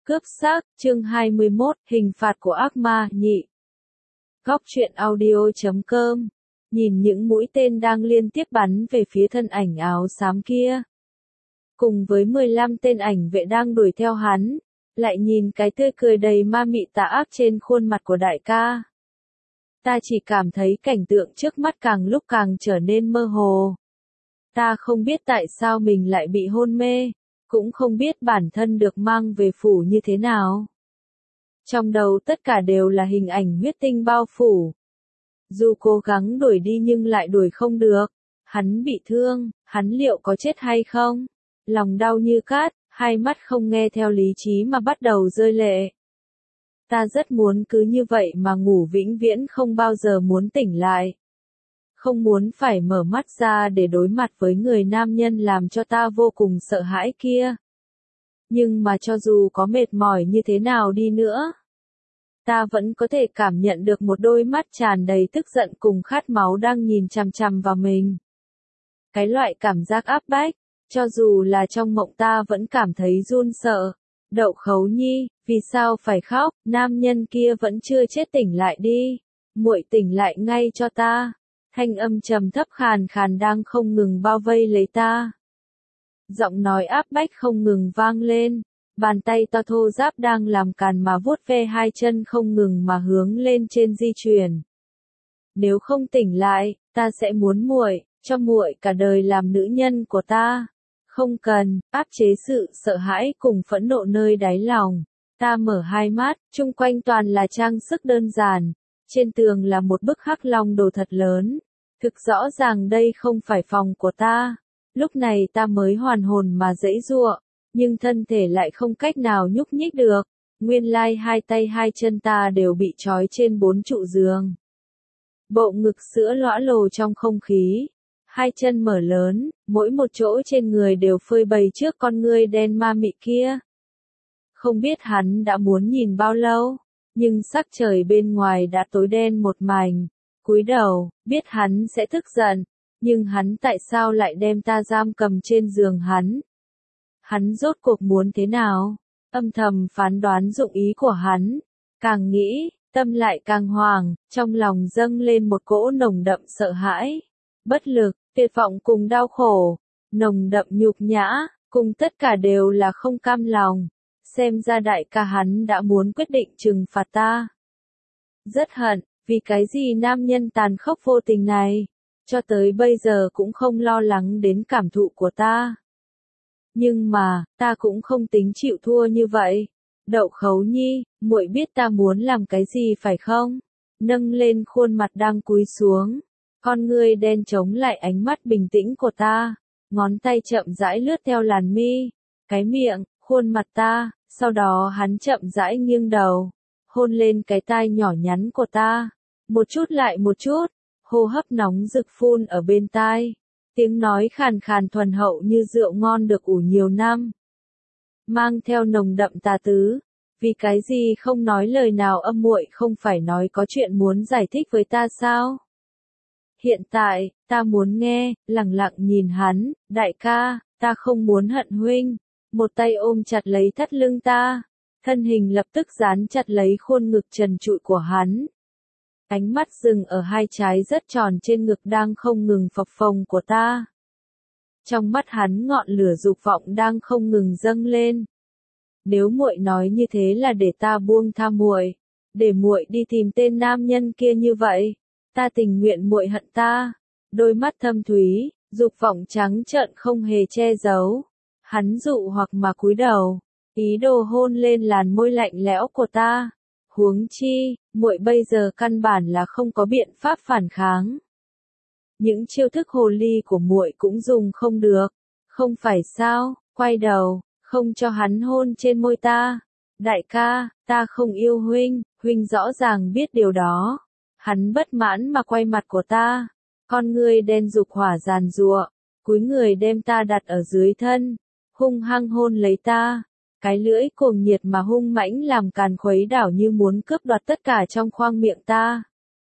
Cướp xác, chương 21, hình phạt của ác ma, nhị. Góc truyện audio.com. Nhìn những mũi tên đang liên tiếp bắn về phía thân ảnh áo xám kia. Cùng với 15 tên ảnh vệ đang đuổi theo hắn, lại nhìn cái tươi cười đầy ma mị tà ác trên khuôn mặt của đại ca. Ta chỉ cảm thấy cảnh tượng trước mắt càng lúc càng trở nên mơ hồ. Ta không biết tại sao mình lại bị hôn mê, cũng không biết bản thân được mang về phủ như thế nào. Trong đầu tất cả đều là hình ảnh huyết tinh bao phủ. Dù cố gắng đuổi đi nhưng lại đuổi không được. Hắn bị thương, hắn liệu có chết hay không? Lòng đau như cát, hai mắt không nghe theo lý trí mà bắt đầu rơi lệ. Ta rất muốn cứ như vậy mà ngủ vĩnh viễn, không bao giờ muốn tỉnh lại. Không muốn phải mở mắt ra để đối mặt với người nam nhân làm cho ta vô cùng sợ hãi kia. Nhưng mà cho dù có mệt mỏi như thế nào đi nữa, ta vẫn có thể cảm nhận được một đôi mắt tràn đầy tức giận cùng khát máu đang nhìn chằm chằm vào mình. Cái loại cảm giác áp bách, cho dù là trong mộng ta vẫn cảm thấy run sợ. Đậu Khấu Nhi, vì sao phải khóc? Nam nhân kia vẫn chưa chết, tỉnh lại đi. Muội tỉnh lại ngay cho ta. Thanh âm trầm thấp khàn khàn đang không ngừng bao vây lấy ta. Giọng nói áp bách không ngừng vang lên. Bàn tay to thô ráp đang làm càn mà vuốt ve hai chân không ngừng mà hướng lên trên di chuyển. Nếu không tỉnh lại, ta sẽ muốn muội, cho muội cả đời làm nữ nhân của ta. Không cần, áp chế sự sợ hãi cùng phẫn nộ nơi đáy lòng. Ta mở hai mắt, chung quanh toàn là trang sức đơn giản. Trên tường là một bức hắc long đồ thật lớn. Thực rõ ràng đây không phải phòng của ta. Lúc này ta mới hoàn hồn mà giãy giụa, nhưng thân thể lại không cách nào nhúc nhích được. Nguyên lai hai tay hai chân ta đều bị trói trên 4 trụ giường. Bộ ngực sữa lõa lồ trong không khí. Hai chân mở lớn, mỗi một chỗ trên người đều phơi bày trước con ngươi đen ma mị kia. Không biết hắn đã muốn nhìn bao lâu, nhưng sắc trời bên ngoài đã tối đen một mảnh. Cúi đầu, biết hắn sẽ tức giận, nhưng hắn tại sao lại đem ta giam cầm trên giường hắn? Hắn rốt cuộc muốn thế nào? Âm thầm phán đoán dụng ý của hắn. Càng nghĩ, tâm lại càng hoảng, trong lòng dâng lên một cỗ nồng đậm sợ hãi, bất lực, tuyệt vọng cùng đau khổ, nồng đậm nhục nhã, cùng tất cả đều là không cam lòng. Xem ra đại ca hắn đã muốn quyết định trừng phạt ta. Rất hận, vì cái gì nam nhân tàn khốc vô tình này, cho tới bây giờ cũng không lo lắng đến cảm thụ của ta. Nhưng mà, ta cũng không tính chịu thua như vậy. Đậu Khấu Nhi, muội biết ta muốn làm cái gì phải không? Nâng lên khuôn mặt đang cúi xuống. Con ngươi đen chống lại ánh mắt bình tĩnh của ta. Ngón tay chậm rãi lướt theo làn mi, cái miệng, khuôn mặt ta. Sau đó hắn chậm rãi nghiêng đầu, hôn lên cái tai nhỏ nhắn của ta. Một chút lại một chút, hô hấp nóng rực phun ở bên tai. Tiếng nói khàn khàn thuần hậu như rượu ngon được ủ nhiều năm. Mang theo nồng đậm tà tứ. Vì cái gì không nói lời nào, muội không phải nói có chuyện muốn giải thích với ta sao? Hiện tại, ta muốn nghe. Lẳng lặng nhìn hắn. Đại ca, ta không muốn hận huynh. Một tay ôm chặt lấy thắt lưng ta. Thân hình lập tức dán chặt lấy khuôn ngực trần trụi của hắn. Ánh mắt dừng ở hai trái rất tròn trên ngực đang không ngừng phập phồng của ta. Trong mắt hắn ngọn lửa dục vọng đang không ngừng dâng lên. Nếu muội nói như thế là để ta buông tha muội, để muội đi tìm tên nam nhân kia như vậy, ta tình nguyện muội hận ta. Đôi mắt thâm thúy, dục vọng trắng trợn không hề che giấu. Hắn dụ hoặc mà cúi đầu, ý đồ hôn lên làn môi lạnh lẽo của ta. Huống chi, muội bây giờ căn bản là không có biện pháp phản kháng. Những chiêu thức hồ ly của muội cũng dùng không được, không phải sao? Quay đầu, không cho hắn hôn trên môi ta. Đại ca, ta không yêu huynh, huynh rõ ràng biết điều đó. Hắn bất mãn mà quay mặt của ta, con ngươi đen dục hỏa giàn giụa, cúi người đem ta đặt ở dưới thân, hung hăng hôn lấy ta. Cái lưỡi cuồng nhiệt mà hung mãnh làm càn khuấy đảo như muốn cướp đoạt tất cả trong khoang miệng ta.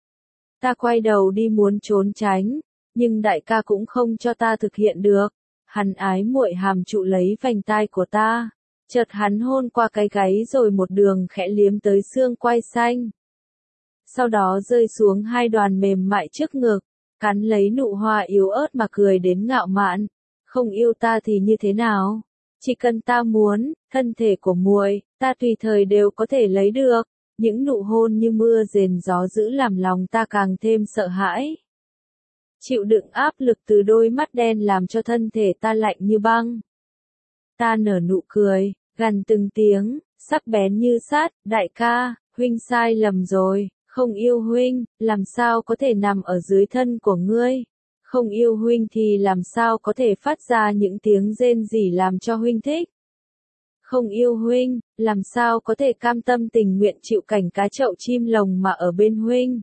Ta quay đầu đi muốn trốn tránh, nhưng đại ca cũng không cho ta thực hiện được. Hắn ái muội hàm trụ lấy vành tai của ta, Chợt hắn hôn qua cái gáy rồi một đường khẽ liếm tới xương quai xanh. Sau đó rơi xuống hai đoàn mềm mại trước ngực, cắn lấy nụ hoa yếu ớt mà cười đến ngạo mạn. Không yêu ta thì như thế nào? Chỉ cần ta muốn, thân thể của muội, ta tùy thời đều có thể lấy được. Những nụ hôn như mưa rền gió dữ làm lòng ta càng thêm sợ hãi. Chịu đựng áp lực từ đôi mắt đen làm cho thân thể ta lạnh như băng. Ta nở nụ cười, gằn từng tiếng, sắc bén như sắt, đại ca, huynh sai lầm rồi, không yêu huynh, làm sao có thể nằm ở dưới thân của ngươi. Không yêu huynh thì làm sao có thể phát ra những tiếng rên rỉ làm cho huynh thích. Không yêu huynh, làm sao có thể cam tâm tình nguyện chịu cảnh cá chậu chim lồng mà ở bên huynh.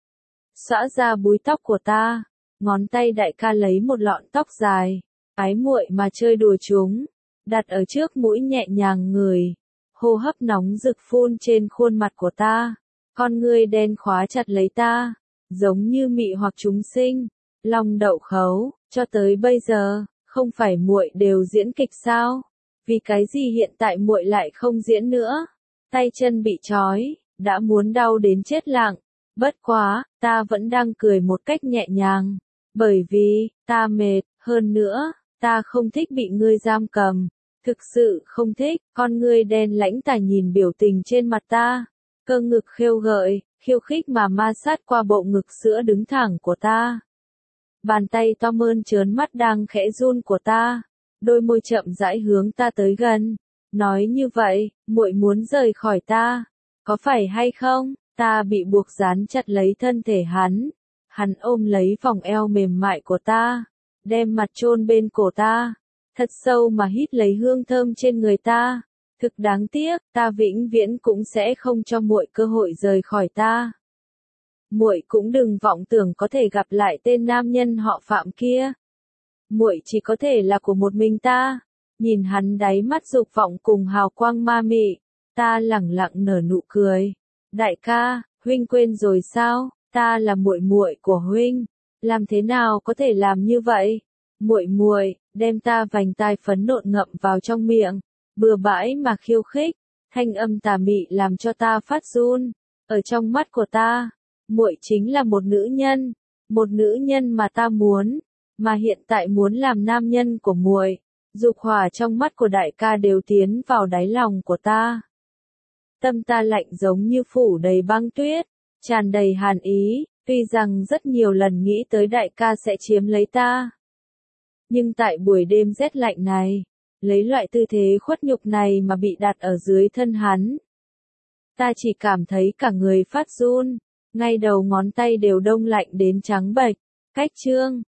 Xõa ra búi tóc của ta, ngón tay đại ca lấy một lọn tóc dài, ái muội mà chơi đùa chúng, đặt ở trước mũi nhẹ nhàng ngửi, hô hấp nóng rực phun trên khuôn mặt của ta, con ngươi đen khóa chặt lấy ta, giống như mị hoặc chúng sinh. Long đậu khấu, cho tới bây giờ, không phải muội đều diễn kịch sao? Vì cái gì hiện tại muội lại không diễn nữa? Tay chân bị trói, đã muốn đau đến chết lặng. Bất quá, ta vẫn đang cười một cách nhẹ nhàng. Bởi vì, ta mệt, hơn nữa, ta không thích bị ngươi giam cầm. Thực sự không thích, con ngươi đen lãnh tà nhìn biểu tình trên mặt ta. Cơ ngực khêu gợi, khiêu khích mà ma sát qua bộ ngực sữa đứng thẳng của ta. Bàn tay to mơn trớn mắt đang khẽ run của ta, đôi môi chậm rãi hướng ta tới gần, nói như vậy, muội muốn rời khỏi ta, có phải hay không? Ta bị buộc dán chặt lấy thân thể hắn ôm lấy vòng eo mềm mại của ta, đem mặt chôn bên cổ ta, thật sâu mà hít lấy hương thơm trên người ta. Thực đáng tiếc, ta vĩnh viễn cũng sẽ không cho muội cơ hội rời khỏi ta. Muội cũng đừng vọng tưởng có thể gặp lại tên nam nhân họ Phạm kia. Muội chỉ có thể là của một mình ta. Nhìn hắn đáy mắt dục vọng cùng hào quang ma mị, ta lẳng lặng nở nụ cười. Đại ca, huynh quên rồi sao? Ta là muội muội của huynh, làm thế nào có thể làm như vậy? Muội, đem ta vành tai phấn nộn ngậm vào trong miệng, bừa bãi mà khiêu khích, thanh âm tà mị làm cho ta phát run. Ở trong mắt của ta, muội chính là một nữ nhân mà ta muốn, mà hiện tại muốn làm nam nhân của muội. Dục hỏa trong mắt của đại ca đều tiến vào đáy lòng của ta. Tâm ta lạnh giống như phủ đầy băng tuyết, tràn đầy hàn ý, tuy rằng rất nhiều lần nghĩ tới đại ca sẽ chiếm lấy ta. Nhưng tại buổi đêm rét lạnh này, lấy loại tư thế khuất nhục này mà bị đặt ở dưới thân hắn. Ta chỉ cảm thấy cả người phát run, ngay đầu ngón tay đều đông lạnh đến trắng bệch. Cách chương